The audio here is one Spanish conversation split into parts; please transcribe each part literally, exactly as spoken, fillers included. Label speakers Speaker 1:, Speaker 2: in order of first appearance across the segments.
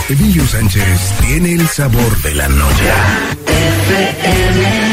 Speaker 1: Emilio Sánchez tiene el sabor de la noche. F M.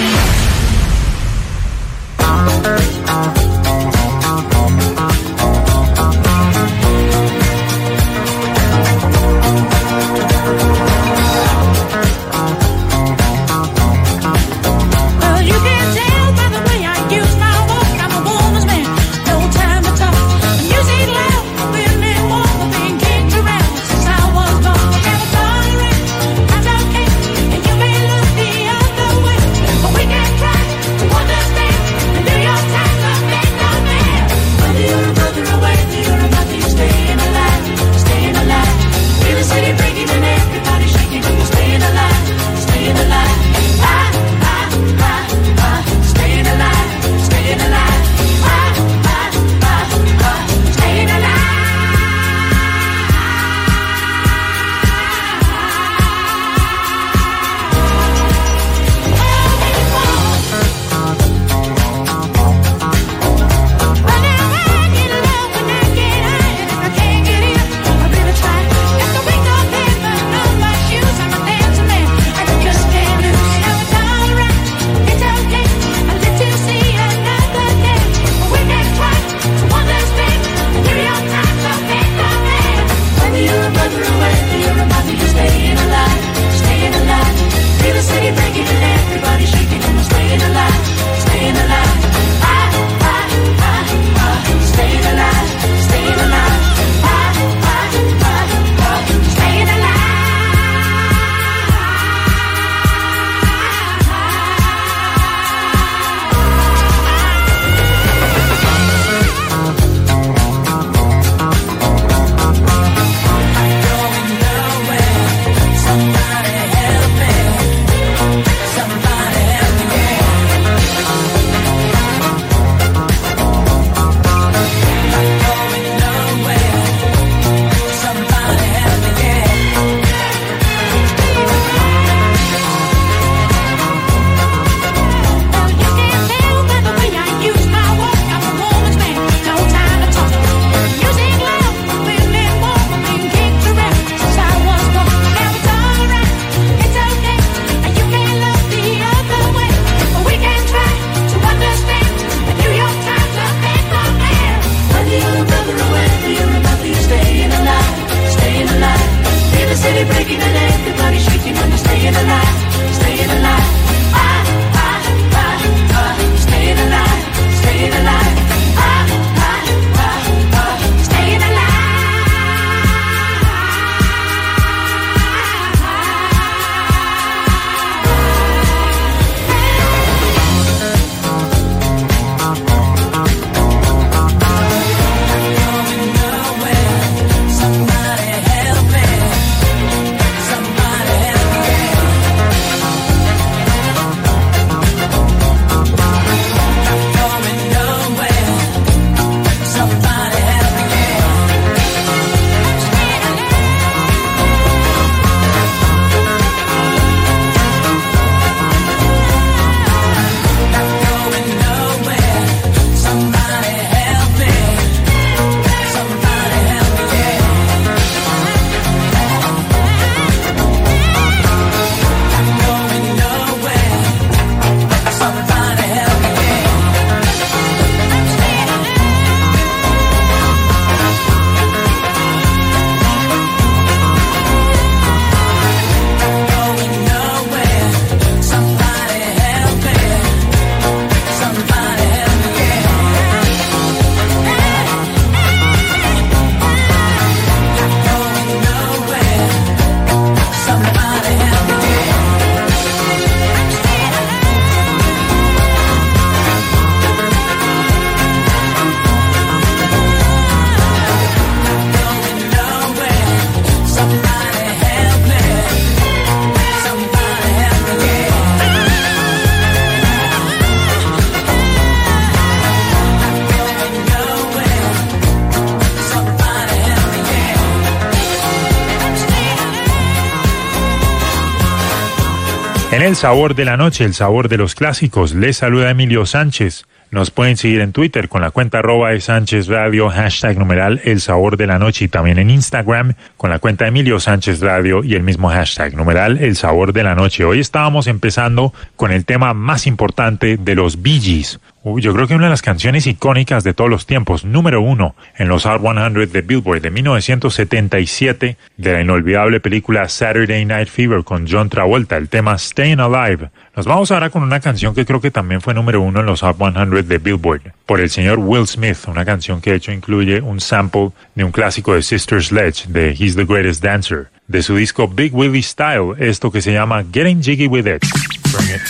Speaker 2: En el sabor de la noche, el sabor de los clásicos, les saluda Emilio Sánchez. Nos pueden seguir en Twitter con la cuenta arroba de Sánchez Radio, hashtag numeral El Sabor de la Noche, y también en Instagram con la cuenta Emilio Sánchez Radio y el mismo hashtag numeral El Sabor de la Noche. Hoy estábamos empezando con el tema más importante de los Bee Gees. Uy, yo creo que una de las canciones icónicas de todos los tiempos, número uno en los Hot cien de Billboard de mil novecientos setenta y siete, de la inolvidable película Saturday Night Fever con John Travolta, el tema Staying Alive. Nos vamos ahora con una canción que creo que también fue número uno en los Hot cien de Billboard, por el señor Will Smith, una canción que de hecho incluye un sample de un clásico de Sister Sledge, de He's the Greatest Dancer, de su disco Big Willie Style, esto que se llama Getting Jiggy With It. Bring it.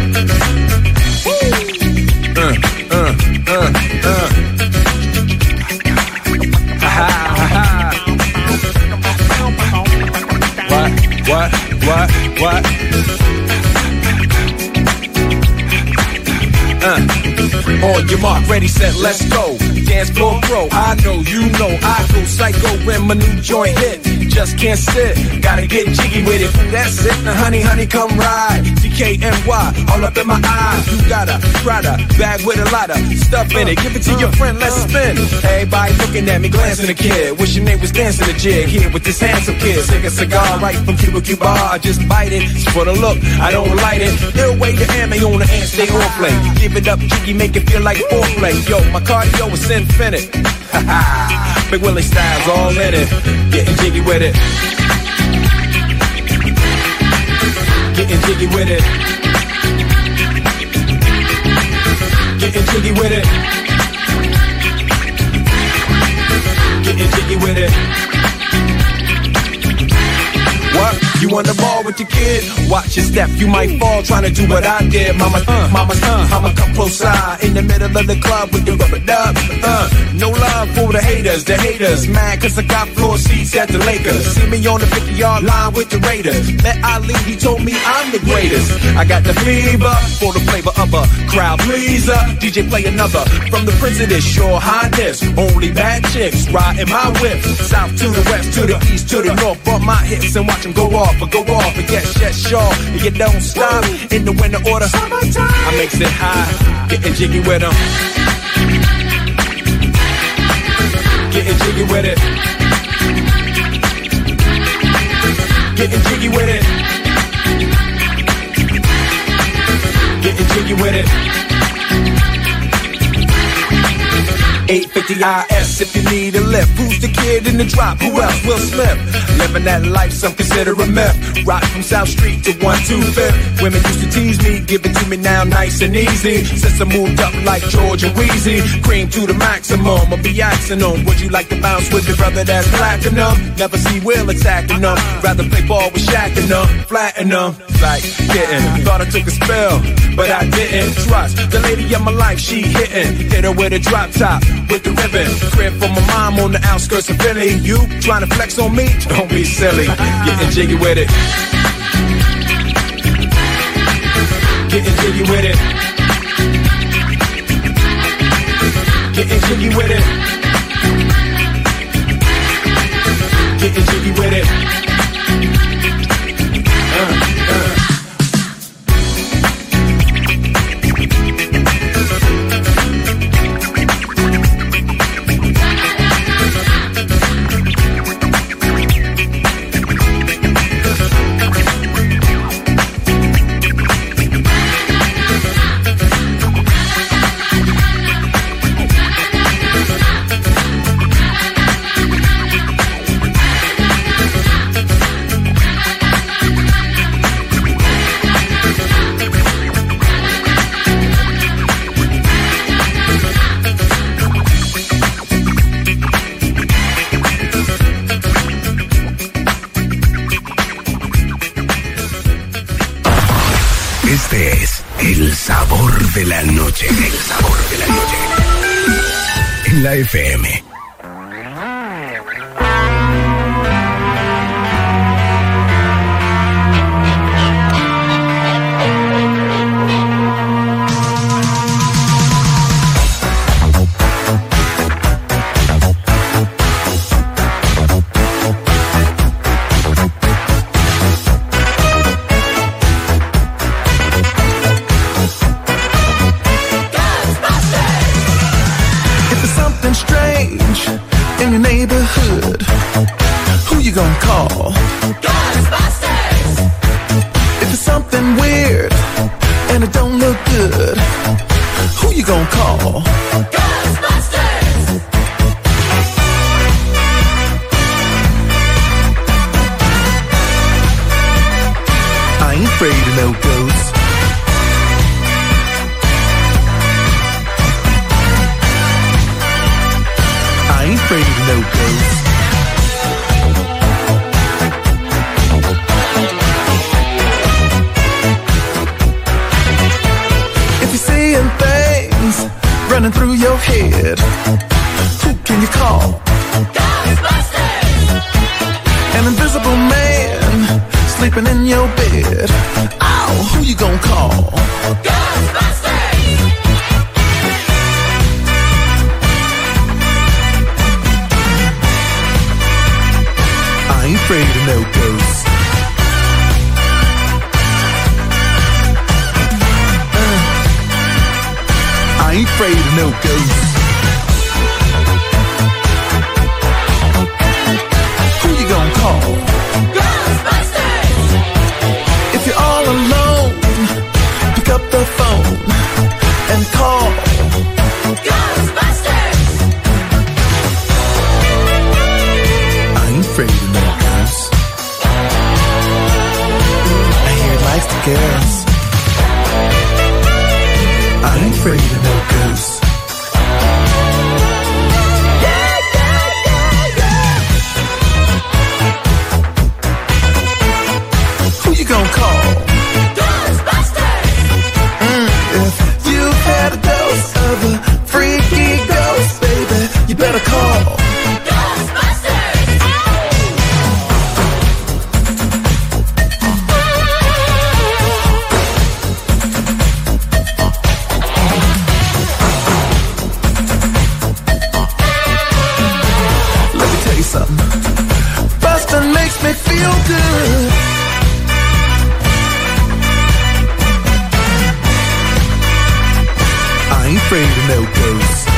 Speaker 3: Uh, uh, uh, uh. Ha, ha, ha. What, what, what, what? Uh. On your mark, ready, set, let's go. Dance floor pro, I know, you know, I go psycho when my new joint hit. Just can't sit, gotta get jiggy with it. That's it, now honey, honey, come ride. D K N Y, all up in my eyes. You got a Prada bag with a lot of stuff in it. Give it to your friend, let's spin. Everybody looking at me, glancing a kid. Wishing they was dancing a jig here with this handsome kid. Take a cigar right from Cuba Cuba, I just bite it. It's for the look, I don't light it. Ill way to ammo on the hand, stay on play. Give it up, jiggy, make it feel like foreplay. Yo, my cardio is infinite. Ha ha, Big Willie Styles all in it. Getting jiggy with it. Getting jiggy with it. Getting jiggy with it. Getting jiggy with it. What? You on the ball with your kid? Watch your step, you might fall trying to do what I did. Mama, uh, mama, uh, I'ma come close side in the middle of the club with the rubber dub. Uh, no love for the haters, the haters mad cause I got floor seats at the Lakers. See me on the fifty-yard line with the Raiders. Met Ali, he told me I'm the greatest. I got the fever for the flavor of a crowd pleaser. D J play another from the Prince of this Your Highness. Only bad chicks riding my whip. South to the west, to the east, to the north. Bump my hips and watch them go off. But go off and yes, yes, sure. And you don't stop in the winter order. I makes it high, getting jiggy with them. Getting jiggy with it. Getting jiggy with it. Getting jiggy with it. eight fifty I S if you need a lift. Who's the kid in the drop? Who else? Will Smith. Living that life, some consider a myth. Rock from South Street to one two fifth. Women used to tease me, give it to me now nice and easy. Since I moved up like George and Wheezy, cream to the maximum. I'll be asking them, would you like to bounce with your brother that's platinum? Never see Will attacking them. Rather play ball with Shaq and them, flatten them. Like getting, thought I took a spell, but I didn't. Trust the lady of my life, she hitting. Hit her with a drop top. With the ribbon, crib for my mom on the outskirts of Philly. You trying to flex on me? Don't be silly. Getting jiggy with it. Getting jiggy with it. Getting jiggy with it. Getting jiggy with it. Uh, uh.
Speaker 1: Este es El Sabor de la Noche. El Sabor de la Noche. En la F M.
Speaker 4: Ghostbusters!
Speaker 3: afraid of no ghosts. I ain't afraid of no ghosts. If you're seeing things running through your head, who can you call? Ghostbusters! An invisible man sleeping in your bed. Oh, who you gonna call? Ghostbusters! I ain't afraid of no ghosts. Uh, I ain't afraid of no ghosts. Who you gonna call? Ghostbusters! If you're all alone, pick up the phone and call Ghostbusters! I ain't afraid of no ghosts. I hear it likes to girls. I ain't afraid of no ghosts. Yeah, yeah, yeah, yeah. Who you gonna call? Ghostbusters! Mm, if you've had a dose of a freaky ghost, baby, you better call Bustin' makes me feel good. I ain't afraid of no ghosts.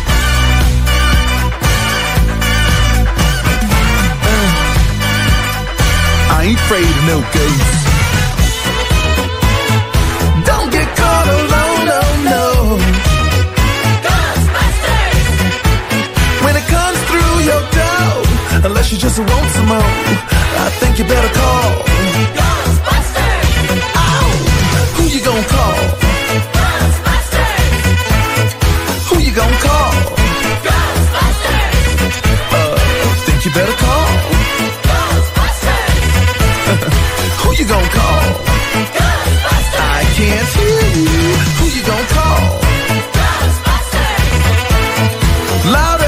Speaker 3: Uh, I ain't afraid of no ghosts. Don't get caught alone, no, no. Ghostbusters! When it comes through your door, unless you just want some more, I think you better call Ghostbusters! Oh, who you gonna call? Ghostbusters! Who you gonna call? Ghostbusters! Uh, think you better call Ghostbusters! Who you gonna call? Ghostbusters! I can't hear you. Who you gonna call? Ghostbusters! Louder!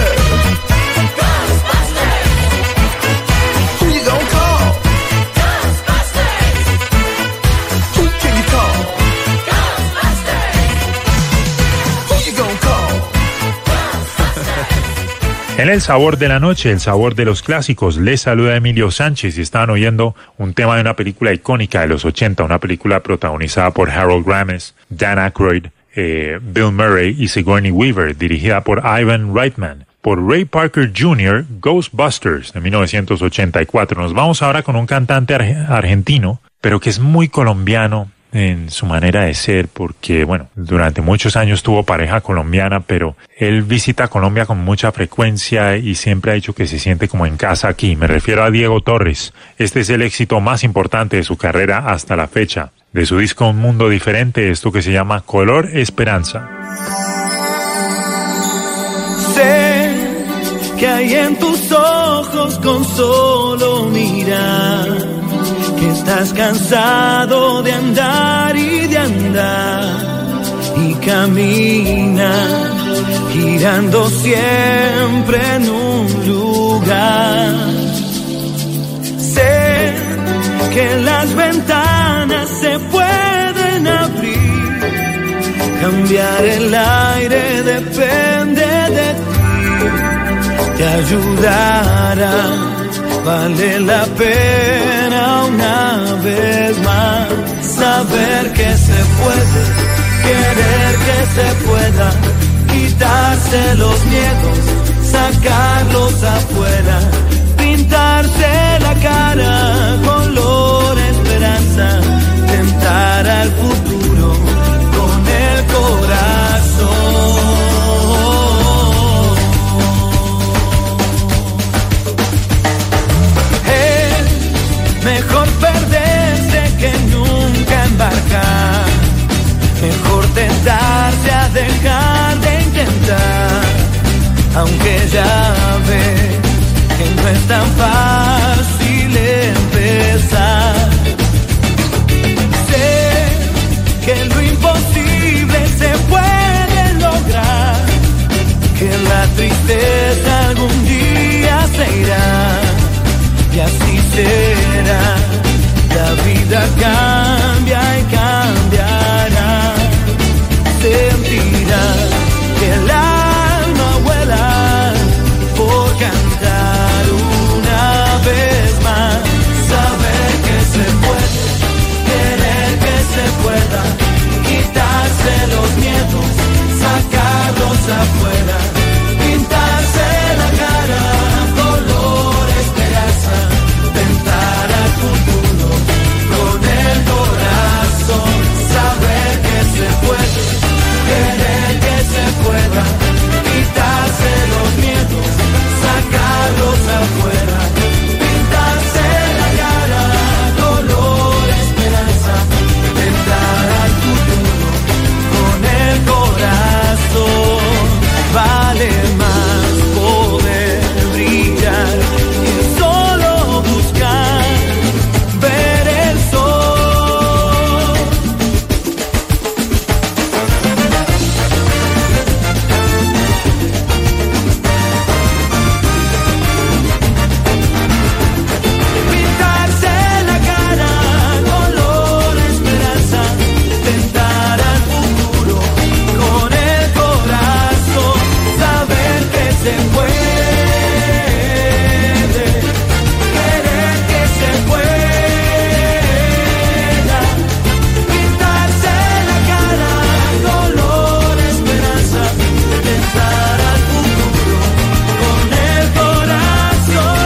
Speaker 2: En el sabor de la noche, el sabor de los clásicos, les saluda Emilio Sánchez y estaban oyendo un tema de una película icónica de los ochenta, una película protagonizada por Harold Ramis, Dan Aykroyd, eh, Bill Murray y Sigourney Weaver, dirigida por Ivan Reitman, por Ray Parker junior, Ghostbusters, de mil novecientos ochenta y cuatro. Nos vamos ahora con un cantante ar- argentino, pero que es muy colombiano en su manera de ser, porque, bueno, durante muchos años tuvo pareja colombiana, pero él visita Colombia con mucha frecuencia y siempre ha dicho que se siente como en casa aquí. Me refiero a Diego Torres. Este es el éxito más importante de su carrera hasta la fecha. De su disco Un Mundo Diferente, esto que se llama Color Esperanza.
Speaker 4: Sé que hay en tus ojos con solo mirar que estás cansado de andar y de andar y camina girando siempre en un lugar. Sé que las ventanas se pueden abrir, cambiar el aire depende de ti, te ayudará. Vale la pena una vez más saber que se puede, querer que se pueda, quitarse los miedos, sacarlos afuera, pintarse la cara color esperanza, tentar al futuro con el corazón. Mejor perderse que nunca quiera, la vida cambia y cambiará. Sentirás que el alma vuela por cantar una vez más. Saber que se puede, querer que se pueda, quitarse los miedos, sacarlos afuera, pintarse la cara, color esperanza, tentar al futuro con el corazón. Saber que se puede, querer que se pueda, quitarse los miedos, sacarlos afuera, pintarse la cara, color esperanza, tentar al futuro con el corazón. Vale más poder brillar y solo buscar ver el sol. Pintarse la cara, color esperanza, tentar al futuro con el corazón. Saber que se puede, querer que se pueda, pintarse la cara, color esperanza, tentar al futuro con el corazón.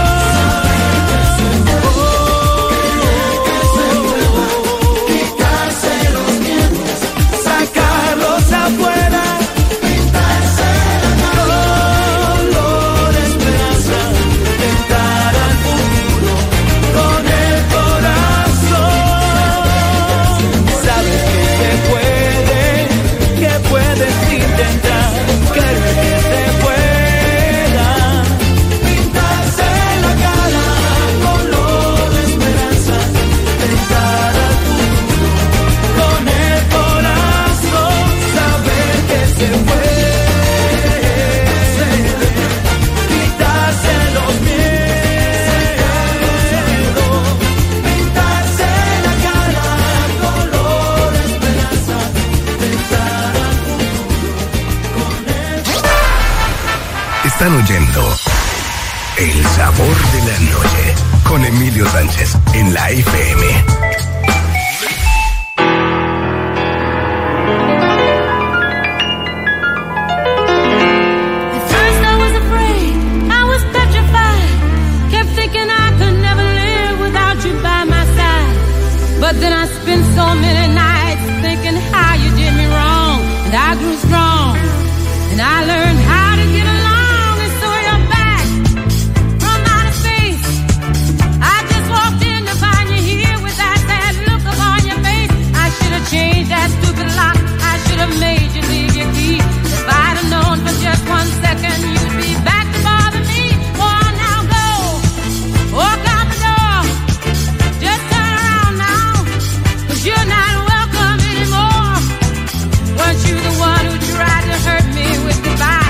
Speaker 4: Quitarse los miedos, sacarlos afuera, pintarse la cara, color esperanza, tentar al futuro con el corazón. Sabes que se puede, que puedes intentar, querer que se pueda, pintarse la cara, color esperanza, tentar al futuro con el corazón. Saber que se puede, quitarse los miedos, pintarse la cara, color esperanza, tentar al futuro con el.
Speaker 1: Están oyendo El Sabor de la Noche con Emilio Sánchez en la F M.
Speaker 5: At first I was afraid, I was petrified, kept thinking I could never live without you by my side. But then I spent so many nights thinking how you did me wrong, and I grew strong, and I learned how to get along, and so you're back from outer space. I just walked in to find you here with that sad look upon your face. I should have changed that stupid lock, I should have made you leave your key. If I'd have known for just one second you'd be back to bother me. Oh, now go, walk out the door, just turn around now, 'cause you're not welcome anymore. Weren't you the one who tried to hurt me with goodbye?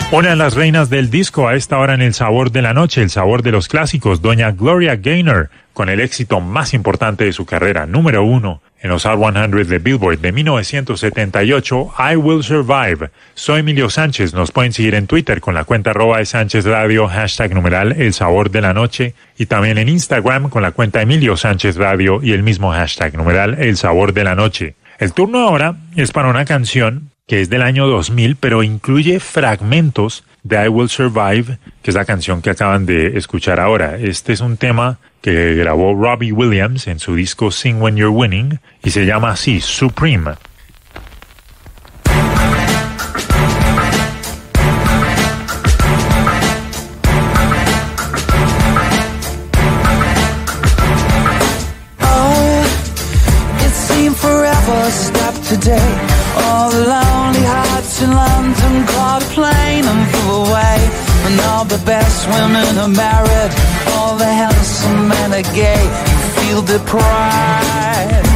Speaker 2: Una de las reinas del disco a esta hora en el sabor de la noche, el sabor de los clásicos, doña Gloria Gaynor, con el éxito más importante de su carrera, número uno en los Hot cien de Billboard de mil novecientos setenta y ocho, I Will Survive. Soy Emilio Sánchez, nos pueden seguir en Twitter con la cuenta arroba de Sánchez Radio, hashtag numeral el sabor de la noche, y también en Instagram con la cuenta Emilio Sánchez Radio y el mismo hashtag numeral el sabor de la noche. El turno ahora es para una canción que es del año dos mil, pero incluye fragmentos de I Will Survive, que es la canción que acaban de escuchar ahora. Este es un tema que grabó Robbie Williams en su disco Sing When You're Winning, y se llama así, Supreme.
Speaker 4: Oh, it seemed forever stopped today. All the lonely hearts in London caught a plane and flew away. And all the best women are married, all the handsome men are gay. You feel deprived.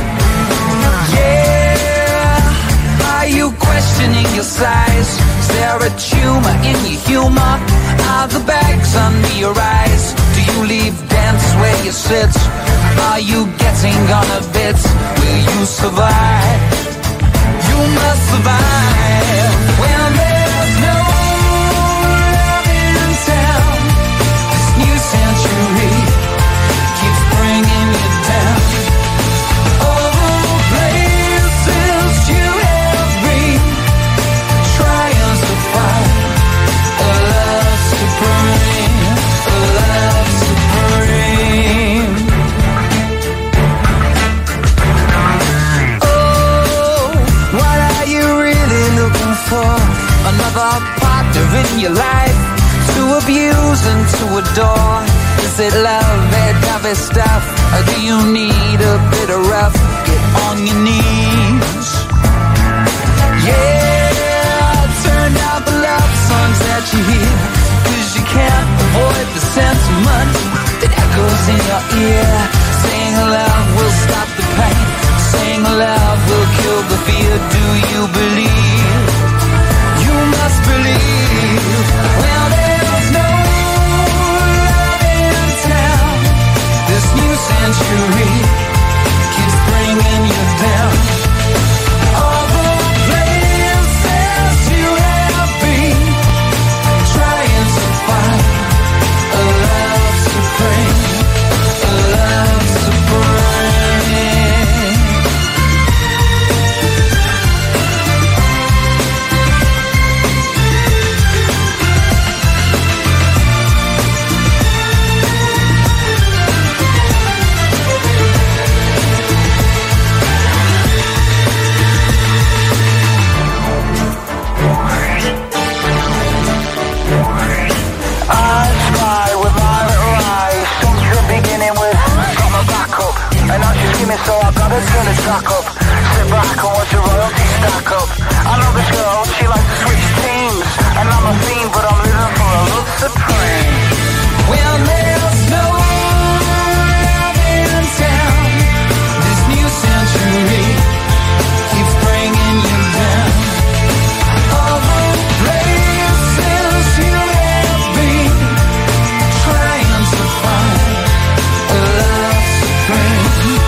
Speaker 4: Yeah, are you questioning your size? Is there a tumor in your humor? Are the bags under your eyes? Do you leave dance where you sit? Are you getting on a bit? Will you survive? You must survive when there's no love in town. This new century keeps bringing you down. All the places you have been, trying to find a love supreme, a love supreme. Another partner in your life to abuse and to adore. Is it love, that type of stuff? Or do you need a bit of rough? Get on your knees. Yeah, turn out the love songs that you hear, 'cause you can't avoid the sentiment that echoes in your ear. Saying love will stop the pain, saying love will kill the fear. Do you believe? You must believe. Well, there's no love in town. This new century keeps bringing you down. All the places you have been, trying to find a love supreme, a love supreme. So I gotta turn the track up, sit back and watch the royalty stack up. I know this girl, she likes to switch teams, and I'm a fiend, but I'm living for a love supreme. Well, there's no love in town. This new century keeps bringing you down. All the places you have been, trying to find a love supreme.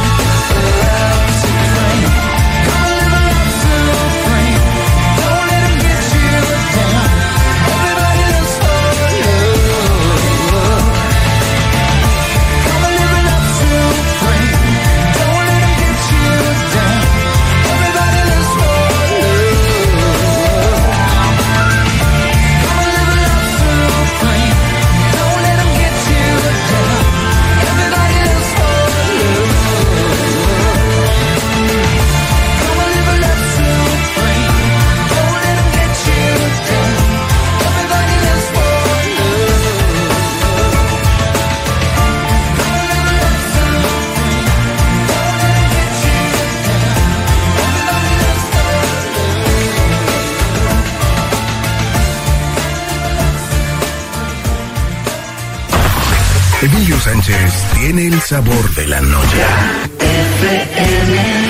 Speaker 1: Emilio Sánchez tiene el sabor de la noche. F M.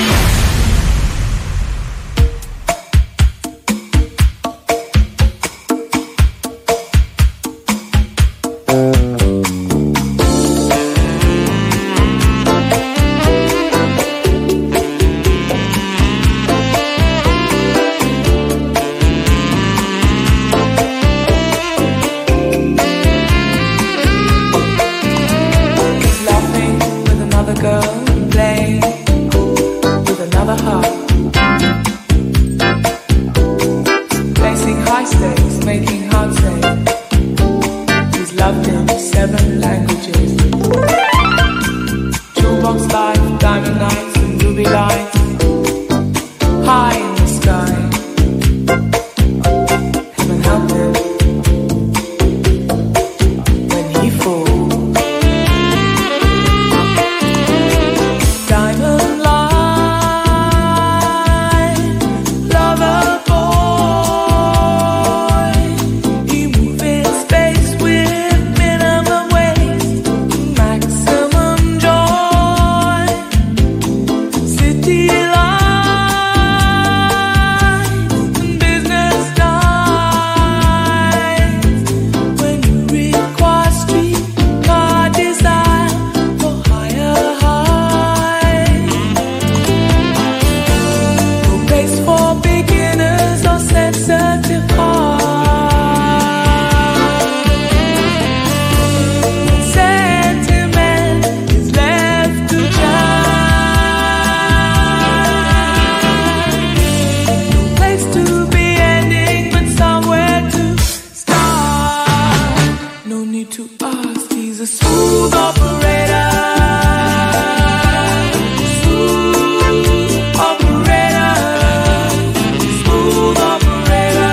Speaker 6: making hearts ache. He's loved in seven languages. Jukebox life, diamond nights and ruby lights. High in the sky. Heaven help him when he falls. Diamond light, lover boy. He moves in space with minimum waste, maximum joy. City lights and business nights. When you require streetcar desire for higher heights. No place for beginners or sensitive hearts. Sentiment is left to judge. No place to be ending, but somewhere to start. No need to ask, he's a smooth operator. Smooth operator. Smooth operator.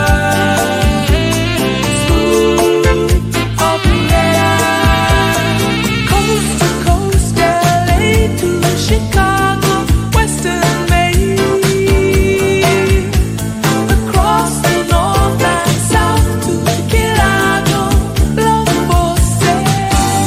Speaker 6: Smooth operator. Coast to coast, L A to Chicago, Western Maine. Across the north and south to Chicago, love for sale.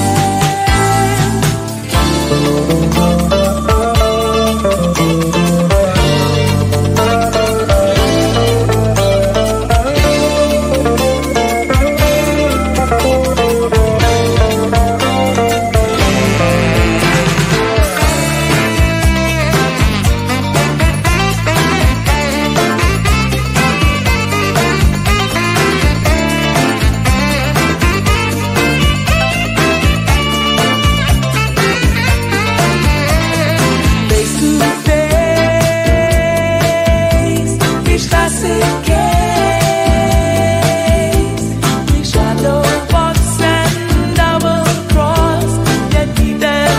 Speaker 6: Face to face, each classic case. We shadow box and double cross, yet beat and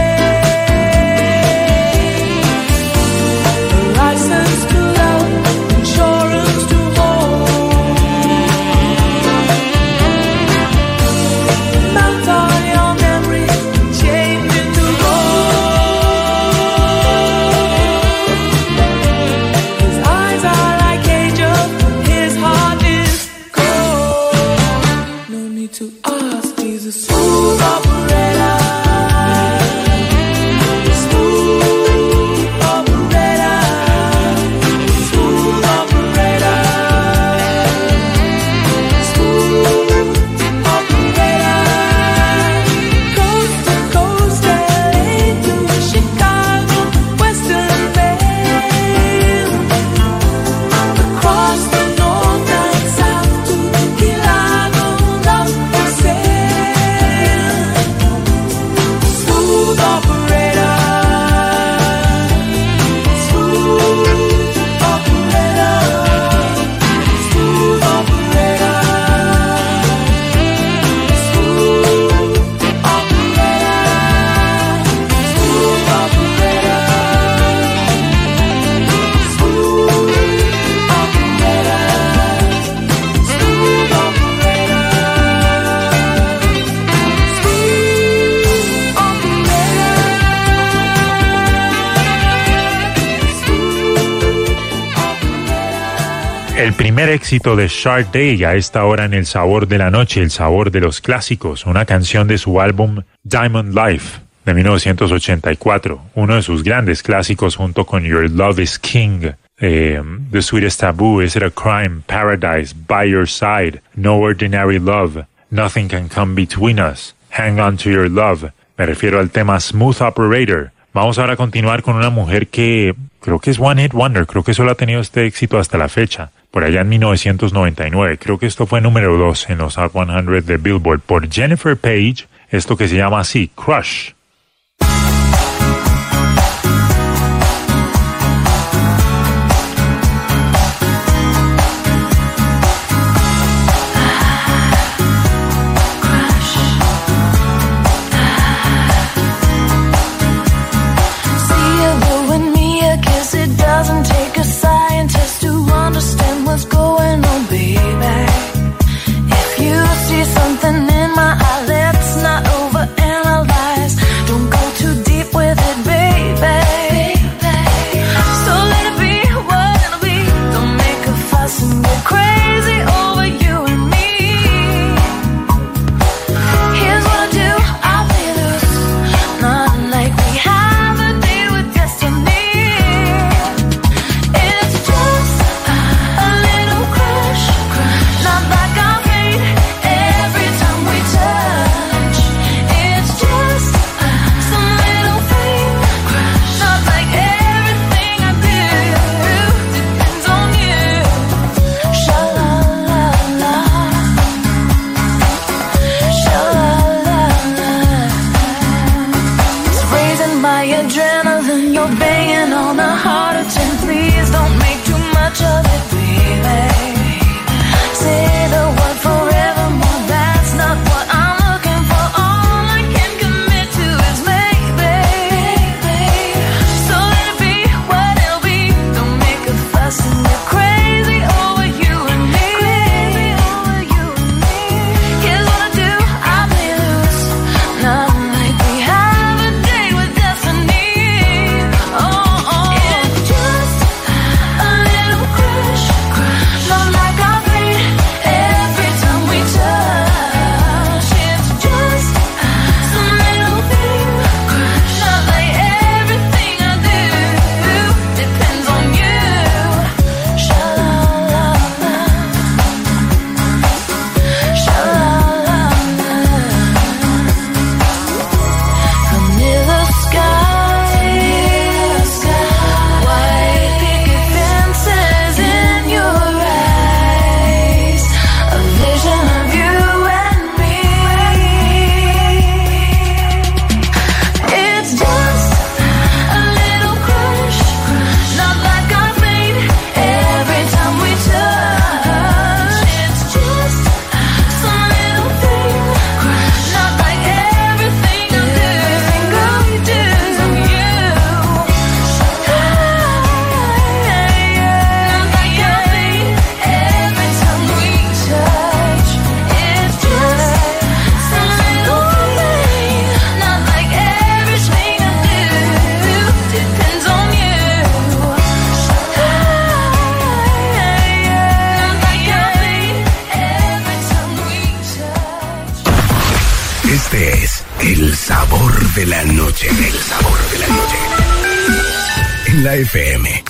Speaker 6: chase. A license to love, insurance to hold. Mount on your memory, change into gold. His eyes are like angels, his heart is cold. No need to ask, he's a smooth operator. Smooth operator. Smooth operator. Smooth operator. Coast to coast, L A to Chicago, Western Maine. Across the north and south to Chicago, love for sale. Smooth operator. Smooth operator. Smooth operator. Smooth operator. Smooth operator. Smooth operator. Smooth
Speaker 2: El primer éxito de Sade a esta hora en El Sabor de la Noche, El Sabor de los Clásicos, una canción de su álbum Diamond Life de mil novecientos ochenta y cuatro, uno de sus grandes clásicos junto con Your Love is King, eh, The Sweetest Taboo, Is It a Crime, Paradise, By Your Side, No Ordinary Love, Nothing Can Come Between Us, Hang On to Your Love. Me refiero al tema Smooth Operator. Vamos ahora a continuar con una mujer que creo que es One Hit Wonder, creo que solo ha tenido este éxito hasta la fecha, por allá en mil novecientos noventa y nueve. Creo que esto fue número dos en los Hot cien de Billboard por Jennifer Page, esto que se llama así, Crush.
Speaker 1: El sabor de la noche. El sabor de la noche. En la F M.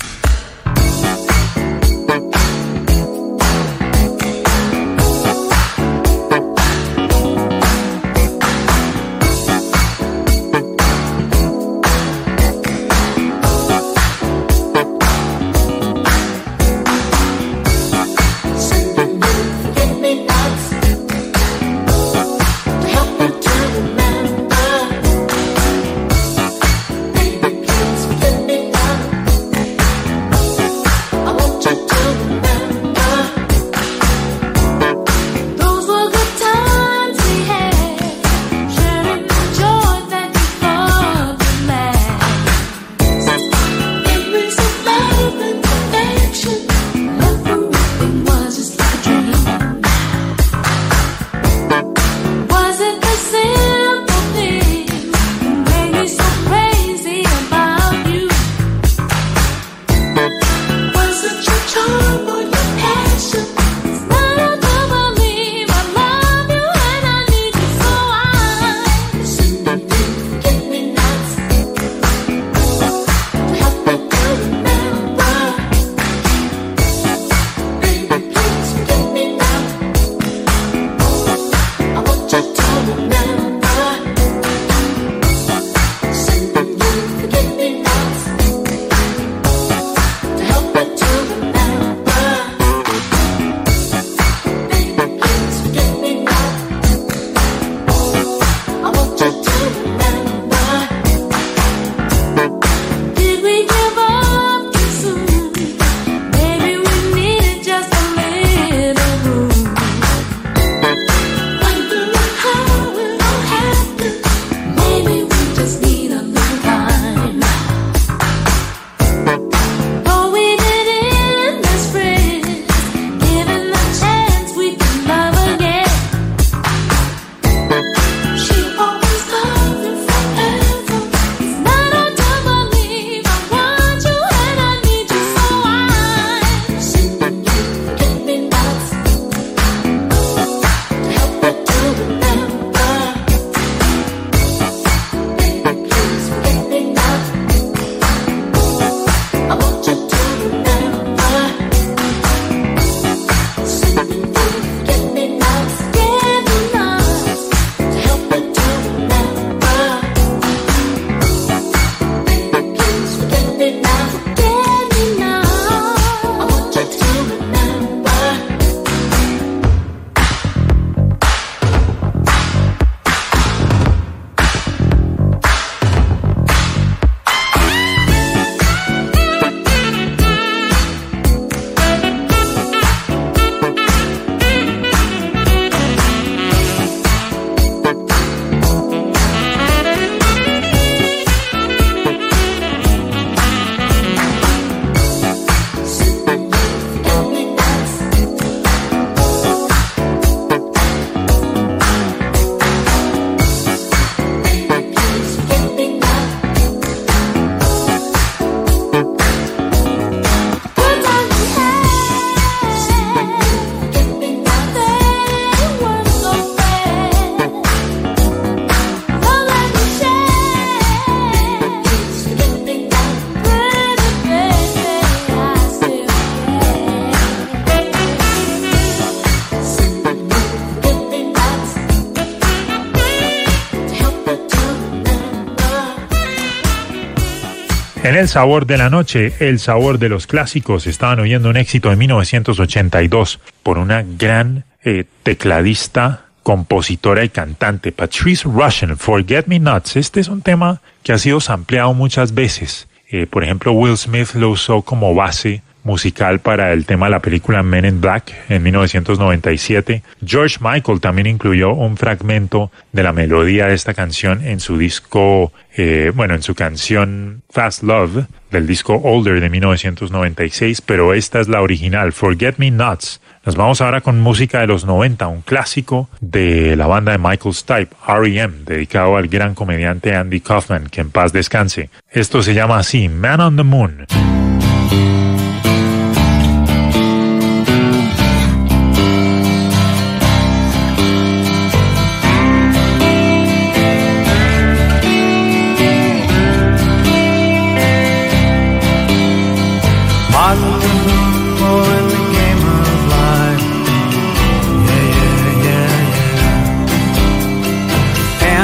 Speaker 2: En el sabor de la noche, el sabor de los clásicos, estaban oyendo un éxito de mil novecientos ochenta y dos por una gran eh, tecladista, compositora y cantante, Patrice Rushen, Forget Me Nots. Este es un tema que ha sido sampleado muchas veces. Eh, por ejemplo, Will Smith lo usó como base musical para el tema de la película Men in Black en mil novecientos noventa y siete. George Michael también incluyó un fragmento de la melodía de esta canción en su disco, eh, bueno, en su canción Fast Love del disco Older de mil novecientos noventa y seis, pero esta es la original, Forget Me Nots. Nos vamos ahora con música de los noventa, un clásico de la banda de Michael Stipe, R E M, dedicado al gran comediante Andy Kaufman, que en paz descanse. Esto se llama así, Man on the Moon.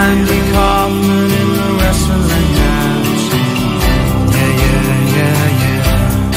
Speaker 7: Andy Kaufman in the wrestling match. Yeah, yeah, yeah, yeah.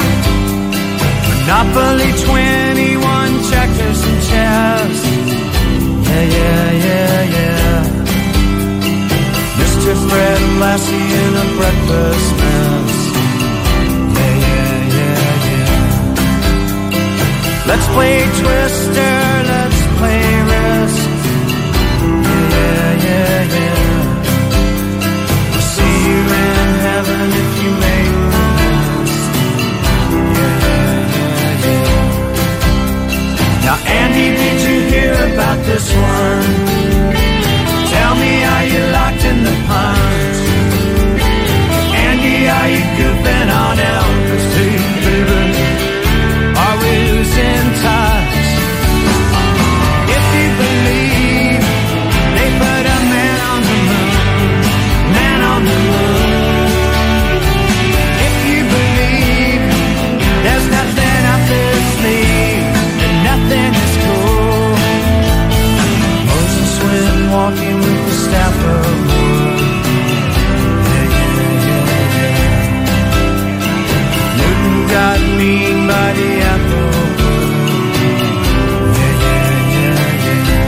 Speaker 7: Monopoly twenty-one, checkers and chess. Yeah, yeah, yeah, yeah. Mister Fred Lassie in a breakfast mess. Yeah, yeah, yeah, yeah. Let's play Twister, let's play Risk. Yeah, yeah, yeah. I'll see you in heaven if you make the list. Yeah, yeah, yeah. Now, Andy, did you hear about this one? Tell me, are you locked in the punch? Andy, are you goofing on Elvis too, baby? Are we losing touch? If you believe they put a man on the moon, man on the moon. If you believe there's nothing up their sleeve and nothing is cool. Moses went walking with the staff of wood. Yeah, yeah, yeah, yeah. Newton got mean by the apple wood. Yeah, yeah, yeah,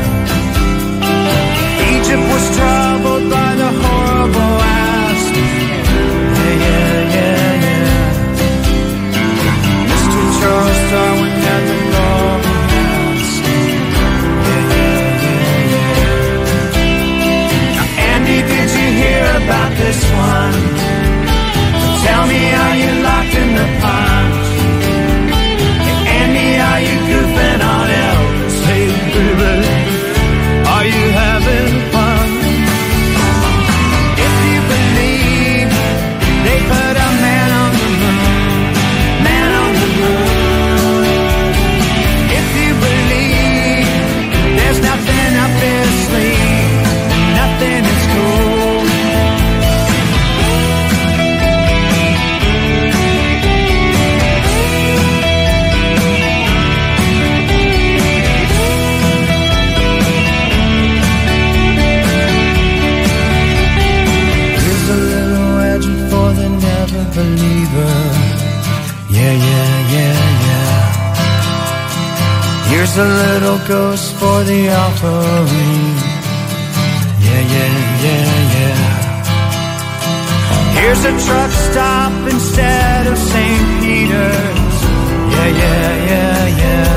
Speaker 7: yeah. Egypt was troubled by the horrible ass. Yeah, yeah, yeah, yeah. Mister Charles Darwin had the golden mask. Yeah, yeah, yeah, yeah. Now, Andy, did you hear about this one? Tell me, are you locked in the punch? Hey, Andy, are you goofing on Elvis? Hey, baby, are you having fun? If you believe they put a man on the moon, man on the moon. If you believe there's nothing up their sleeve, nothing is cool. Here's a little legend for the never believer. Yeah, yeah, yeah, yeah. Here's a little ghost for the offering. Yeah, yeah, yeah, yeah. Here's a truck stop instead of Saint Peter's. Yeah, yeah, yeah, yeah.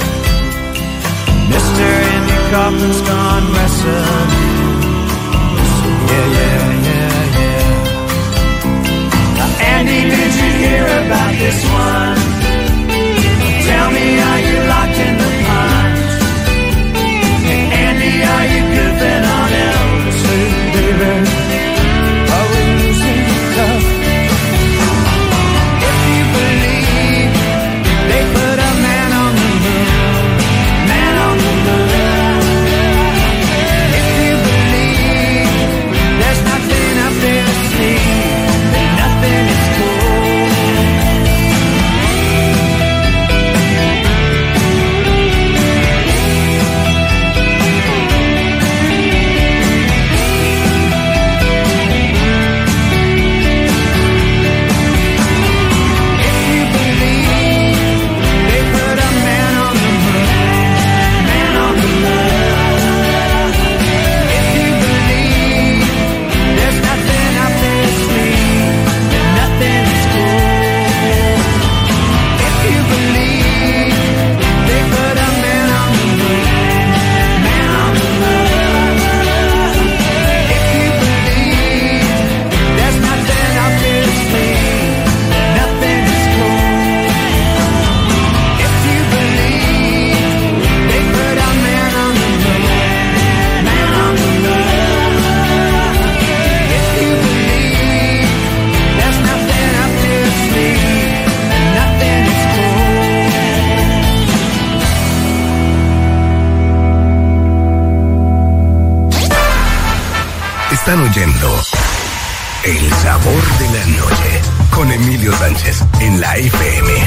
Speaker 7: Mister Andy Kaufman's gone wrestling. Yeah, yeah, yeah, yeah. Now, Andy, did you hear about this one? Tell me, are you locked in the punch? Hey, Andy, are you goofing on Elvis? Hey, baby, are we losing touch? If you believe they put a man on the moon, man on the moon. If you believe there's nothing up their sleeve, then nothing is cool. If you believe they put a man on the moon, man on the moon. If you believe there's nothing up their sleeve, then nothing is cool. If you believe they put a man on the moon, man on the moon. If you believe there's nothing up their sleeve, then nothing is cool. If you believe they put a man on the moon, man on the moon. If you believe there's nothing up their sleeve, then nothing is cool.
Speaker 1: Están oyendo El Sabor de la Noche con Emilio Sánchez en la F M.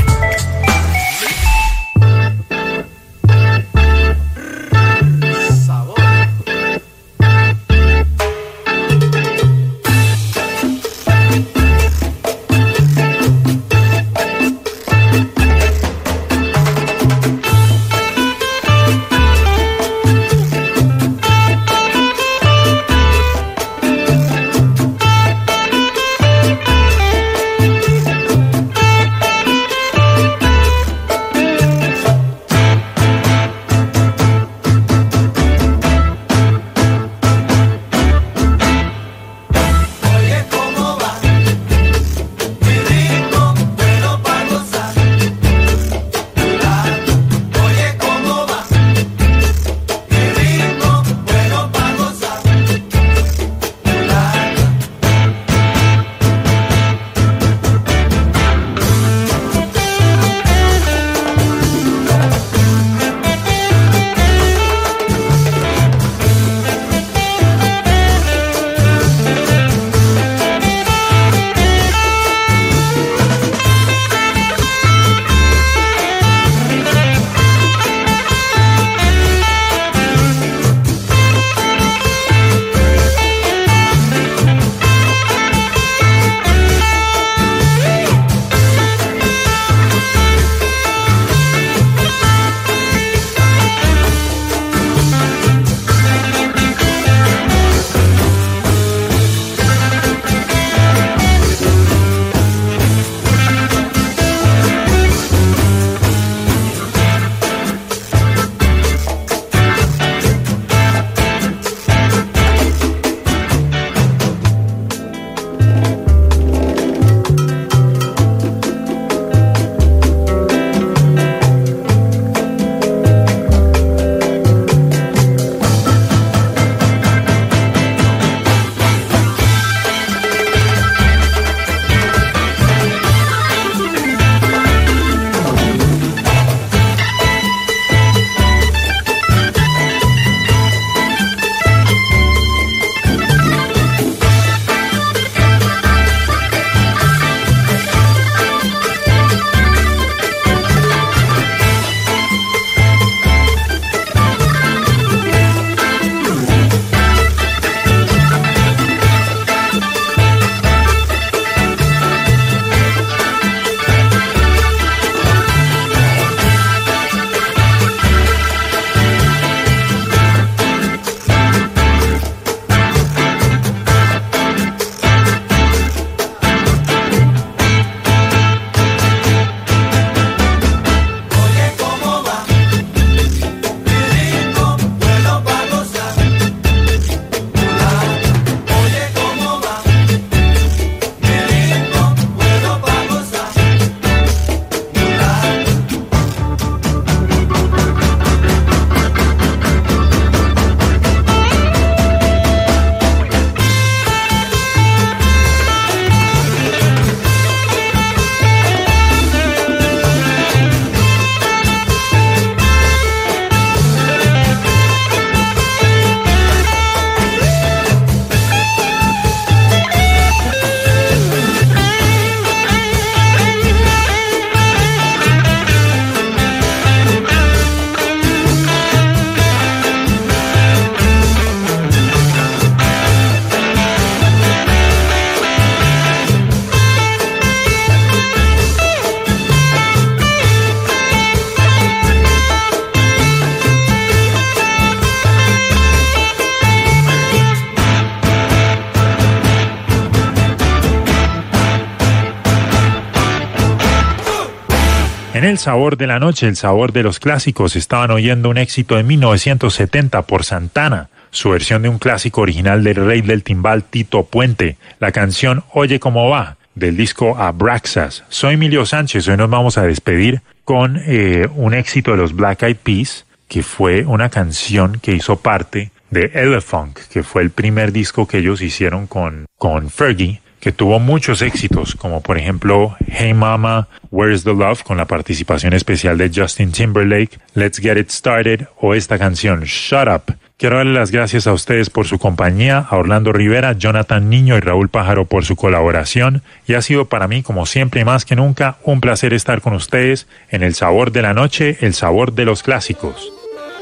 Speaker 2: En El Sabor de la Noche, el sabor de los clásicos, estaban oyendo un éxito de mil novecientos setenta por Santana, su versión de un clásico original del rey del timbal Tito Puente, la canción Oye Cómo Va, del disco Abraxas. Soy Emilio Sánchez, hoy nos vamos a despedir con eh, un éxito de los Black Eyed Peas, que fue una canción que hizo parte de Elefunk, que fue el primer disco que ellos hicieron con, con Fergie, que tuvo muchos éxitos, como por ejemplo Hey Mama, Where's the Love, con la participación especial de Justin Timberlake, Let's Get It Started, o esta canción Shut Up. Quiero darle las gracias a ustedes por su compañía, a Orlando Rivera, Jonathan Niño y Raúl Pájaro por su colaboración, y ha sido para mí, como siempre y más que nunca, un placer estar con ustedes en El Sabor de la Noche, el sabor de los clásicos.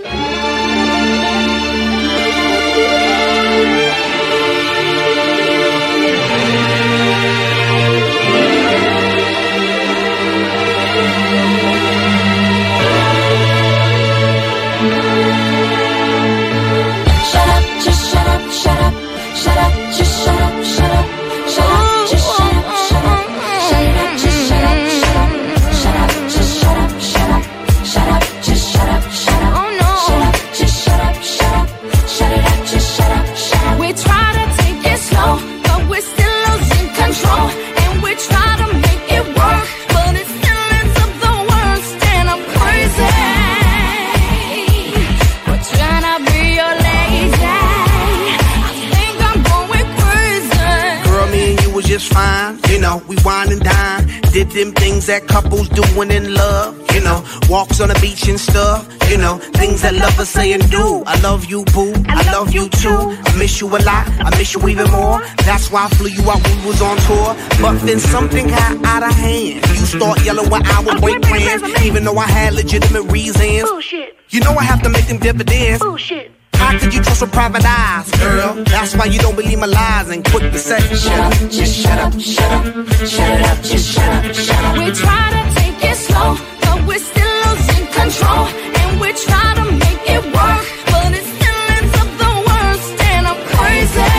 Speaker 8: Fine, you know, we wine and dine. Did them things that couples doing in love, you know, walks on the beach and stuff, you know, things that lovers say and do. I love you, boo, I love you too. I miss you a lot, I miss you even more. That's why I flew you out when we was on tour. But then something got out of hand. You start yelling when I would break plans, even though I had legitimate reasons. Bullshit. You know I have to make them dividends. Bullshit. How could you trust with private eyes, girl? That's why you don't believe my lies and quick to say, shut up, just shut up, shut up, shut it up, just shut up, shut up.
Speaker 5: We try to take it slow, but we're still losing control. And we try to make it work, but it still ends up the worst. And I'm crazy.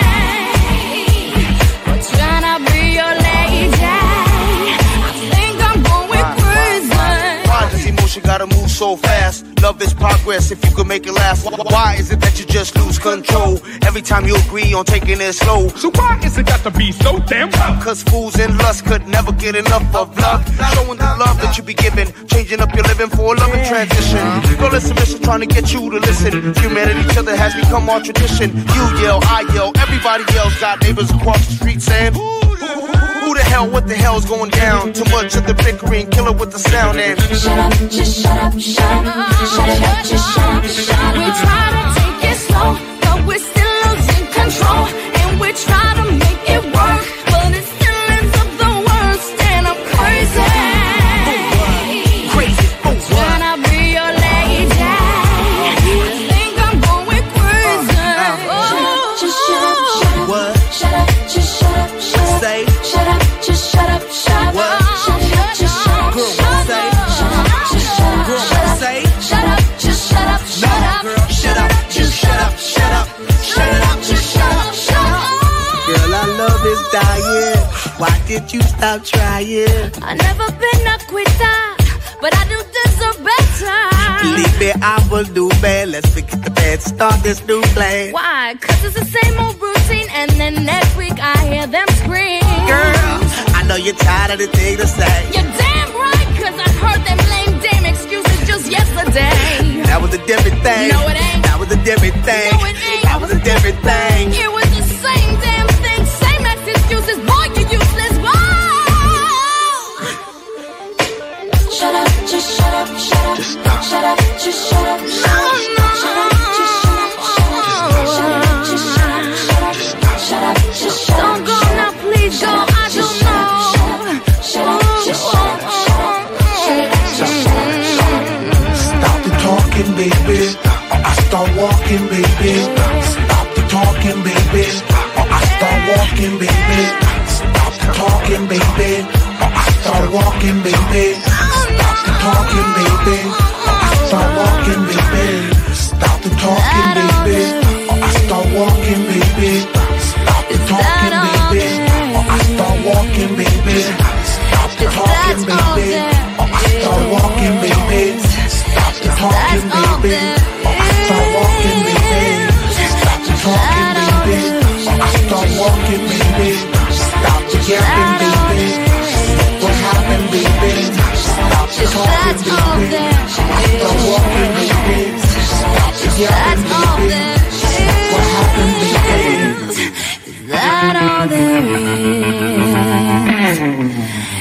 Speaker 5: We're trying to be your lady. I think I'm going crazy.
Speaker 8: Why does emotion gotta move so fast? Love is progress if you could make it last. Why is it that you just lose control every time you agree on taking it slow?
Speaker 9: So why is it got to be so damn rough?
Speaker 8: Cause fools in lust could never get enough of love. Showing the love that you be giving, changing up your living for a loving transition. Girl, it's submission trying to get you to listen. Humanity each other has become our tradition. You yell, I yell, everybody yells. Got neighbors across the street saying, who the hell, what the hell's going down? Too much of the bickering, killer with the sound and
Speaker 5: shut up, just shut up, shut up, shut it up, just shut up, shut up. We try to take it slow, but we're still losing control. And we try to make it work, but it still ends up the worst. And I'm crazy.
Speaker 8: Crazy, oh what?
Speaker 5: Tryna be your lady. I think I'm going crazy. Oh, just shut up, shut up,
Speaker 8: What?
Speaker 5: shut up, just shut up, shut up.
Speaker 8: Say,
Speaker 5: Shut up, just shut up, shut up.
Speaker 8: What?
Speaker 5: Shut up, just shut up,
Speaker 8: Girl,
Speaker 5: shut
Speaker 8: say.
Speaker 5: up. Shut up, just shut up,
Speaker 8: Girl,
Speaker 5: shut up.
Speaker 8: say.
Speaker 5: Shut up, just shut up, shut
Speaker 8: no,
Speaker 5: up.
Speaker 8: girl, shut up, just shut up, shut up, shut it up, just shut up, shut up. Girl, our love is dying. Why did you stop trying?
Speaker 5: I never been a quitter, but I do deserve better.
Speaker 8: Believe me, I will do bad. Let's forget the bad, start this new plan.
Speaker 5: Why? Cause it's the same old routine, and then next week I hear them scream.
Speaker 8: Girl, I know you're tired of the thing to say.
Speaker 5: You're damn right, cause I heard them lame dame excuses just yesterday.
Speaker 8: That was a different thing.
Speaker 5: No, it ain't.
Speaker 8: That was a different thing.
Speaker 5: No, it ain't.
Speaker 8: That was a different thing.
Speaker 5: It was the same damn thing, same ass excuses. Boy, you useless. Whoa! Shut up, just shut up, shut up.
Speaker 8: Just stop.
Speaker 5: Shut up, just shut up. No, no. Shut up, just shut up, shut up. Shut up, just shut up, shut up. Shut up, just shut up. Don't go now, please go. I don't know. Shut up, just shut up, shut up.
Speaker 10: Stop the talking, baby. Or I start walking, baby. Stop the talking, baby. Or I start walking, baby. Stop the talking, baby. Or I start walking, baby. Stop the talking, baby. Or I start walking, baby. Stop the talking, baby. Or I start walking, baby. Stop the talking, baby. Or I start walking, baby. Stop the talking, baby. Or I start talking, baby. I start walking, baby. Stop the talking, baby. What happened, baby?
Speaker 5: Is that all there is?